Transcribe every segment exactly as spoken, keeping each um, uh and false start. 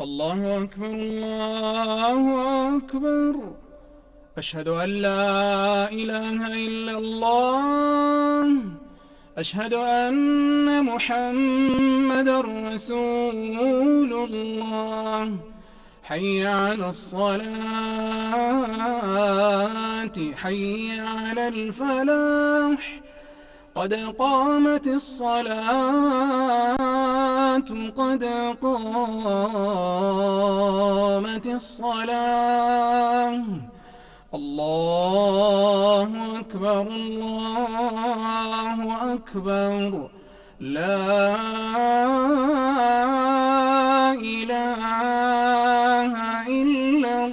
الله أكبر الله أكبر. أشهد أن لا إله إلا الله. أشهد أن محمدًا رسول الله. حي على الصلاة حي على الفلاح. قد قامت الصلاة قد قامت الصلاة. الله أكبر الله أكبر. لا إله إلا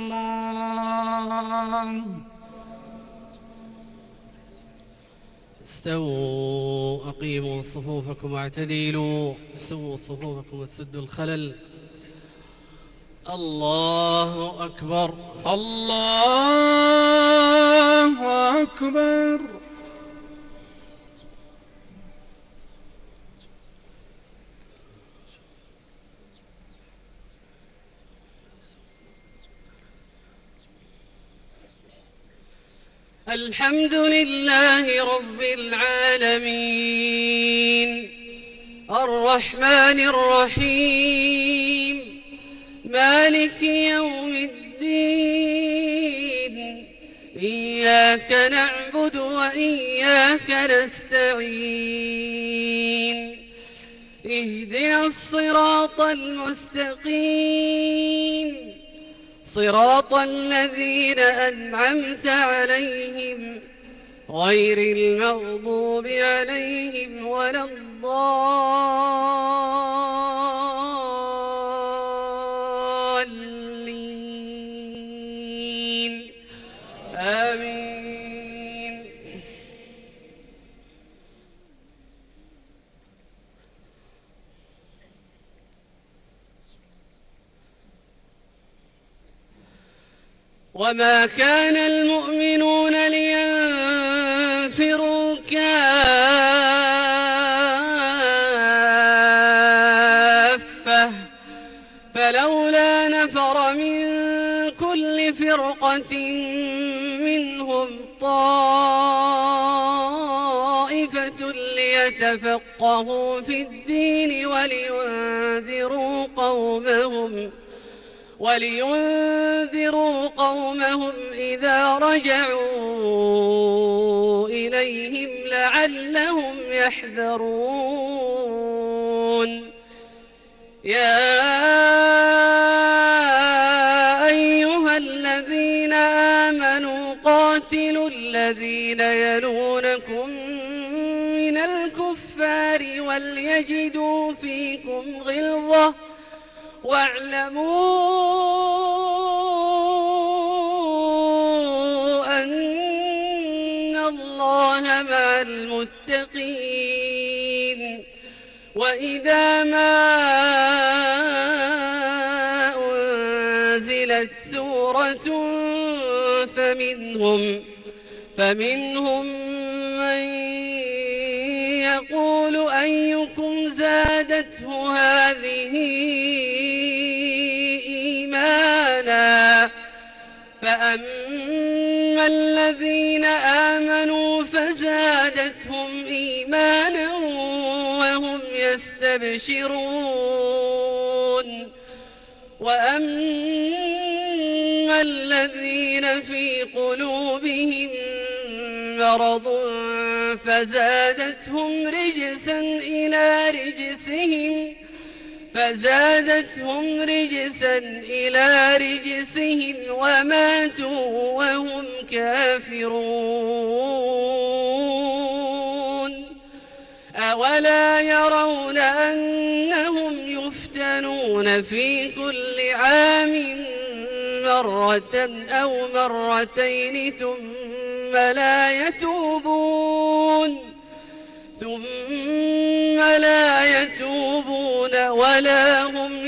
الله. استووا أقيموا صفوفكم واعتدلوا، سووا صفوفكم وسدوا الخلل. الله أكبر الله أكبر. الحمد لله رب العالمين، الرحمن الرحيم، مالك يوم الدين. إياك نعبد وإياك نستعين. اهدنا الصراط المستقيم، صراط الذين أنعمت عليهم غير المغضوب عليهم ولا الضالين. آمين. وما كان المؤمنون لينفروا كافة، فلولا نفر من كل فرقة منهم طائفة ليتفقهوا في الدين ولينذروا قومهم ولينذروا قومهم إذا رجعوا إليهم لعلهم يحذرون. يا أيها الذين آمنوا قاتلوا الذين يلونكم من الكفار وليجدوا فيكم غلظة، واعلموا أن الله مع المتقين. وإذا ما أنزلت سورة فمنهم فمنهم من يقول أيكم زادته هذه إيمانا، فأما الذين آمنوا فزادتهم إيمانا وهم يستبشرون. وأما الذين في قلوبهم مرض فزادتهم رجسا إلى رجسهم فزادتهم رجسا إلى رجسهم وماتوا وهم كافرون. أولا يرون أنهم يفتنون في كل عام مرة أو مرتين ثم لا يتوبون ثم لا يتوبون ولا هم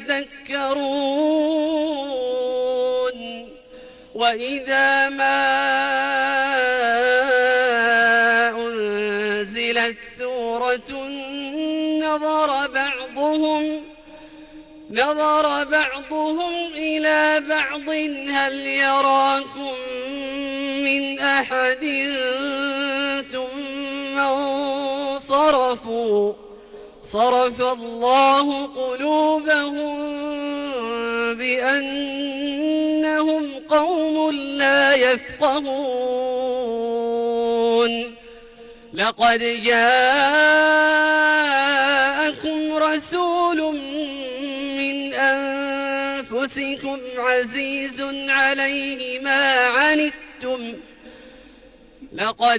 يذكرون. وإذا ما أنزلت سورة نظر بعضهم نظر بعضهم إلى بعض هل يراكم من أحد ثم انصرفوا صرف الله قلوبهم بأنهم قوم لا يفقهون. لقد جاءكم رسول من أنفسكم عزيز عليه ما عنتم لقد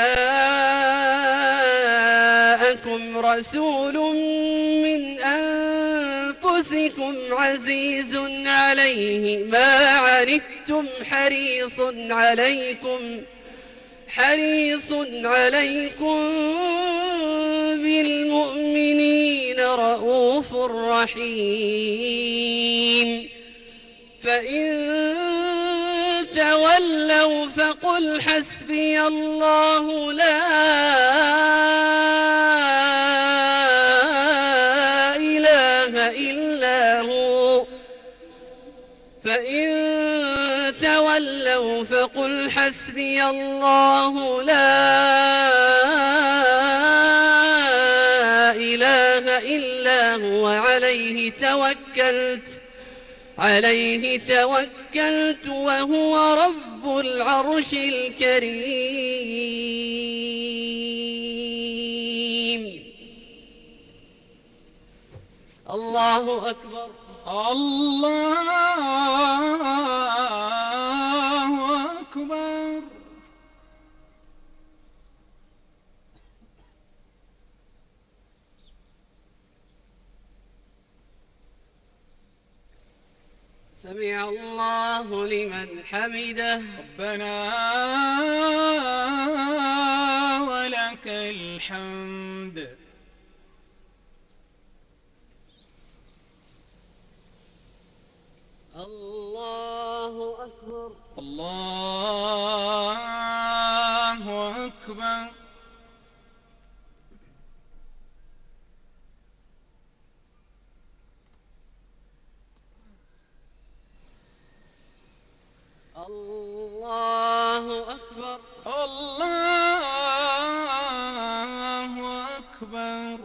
جاءكم رسول من أنفسكم عزيز عليه ما عنتم حريص عليكم حريص عليكم بالمؤمنين رؤوف رحيم. فإن تولوا فقل حسبي الله لا إله إلا هو فإن تولوا فقل حسبي الله لا إله إلا هو عليه توكلت عليه توكلت وهو رب العرش الكريم. الله أكبر. الله أكبر. سمع الله لمن حمده. ربنا ولك الحمد. الله أكبر. الله أكبر. الله أكبر. الله أكبر.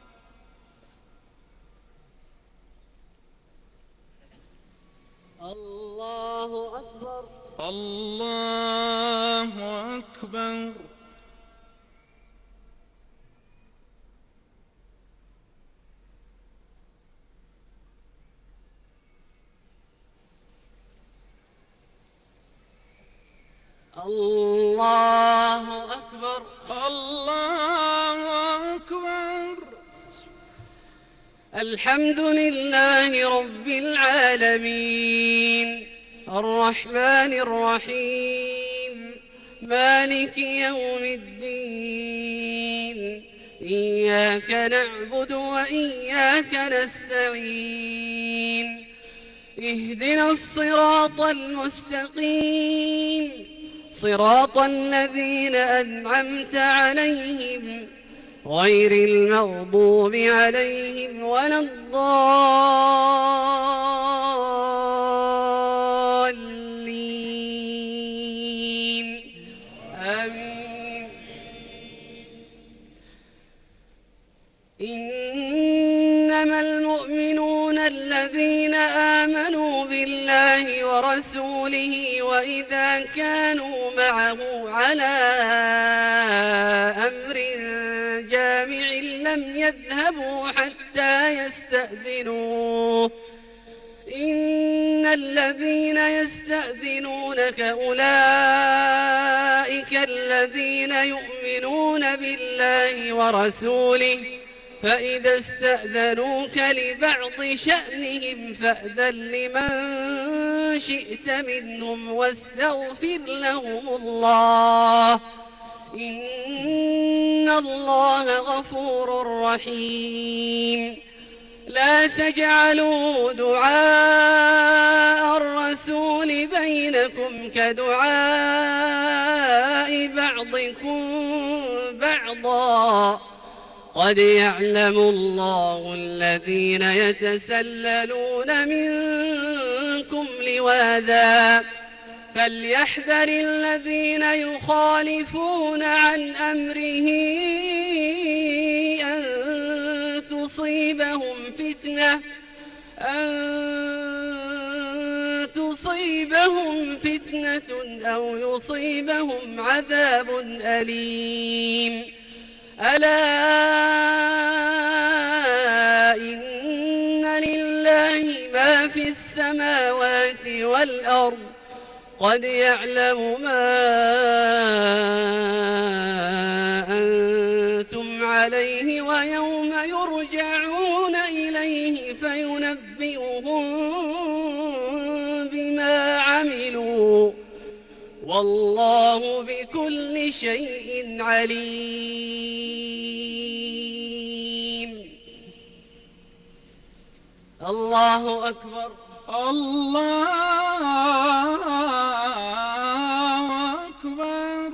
الله أكبر. الله أكبر. الله أكبر. الله أكبر. الحمد لله رب العالمين الرحمن الرحيم مالك يوم الدين إياك نعبد وإياك نستعين اهدنا الصراط المستقيم صراط الذين أنعمت عليهم غير المغضوب عليهم ولا الضالين آمين. إنما المؤمنون الذين آمنوا بالله ورسوله وإذا كانوا معه على أمر جامع لم يذهبوا حتى يستأذنوه إن الذين يستأذنونك أولئك الذين يؤمنون بالله ورسوله فإذا استأذنوك لبعض شأنهم فأذن لمن شئت منهم واستغفر لهم الله إن الله غفور رحيم. لا تجعلوا دعاء الرسول بينكم كدعاء بعضكم بعضا قد يعلم الله الذين يتسللون منكم لواذا فليحذر الذين يخالفون عن أمره أن تصيبهم فتنة أن تصيبهم فتنة أو يصيبهم عذاب أليم ألا إن لله ما في السماوات والأرض قد يعلم ما أنتم عليه ويوم يرجعون إليه فينبئهم بما عملوا والله بكل شيء عليم. الله أكبر. الله أكبر.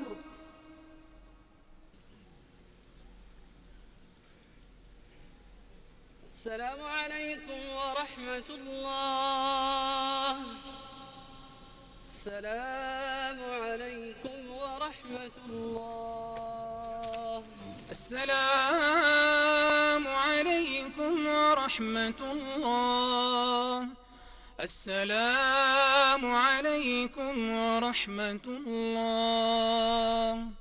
السلام عليكم ورحمة الله. السلام عليكم ورحمة الله. السلام عليكم ورحمة الله. السلام عليكم ورحمة الله.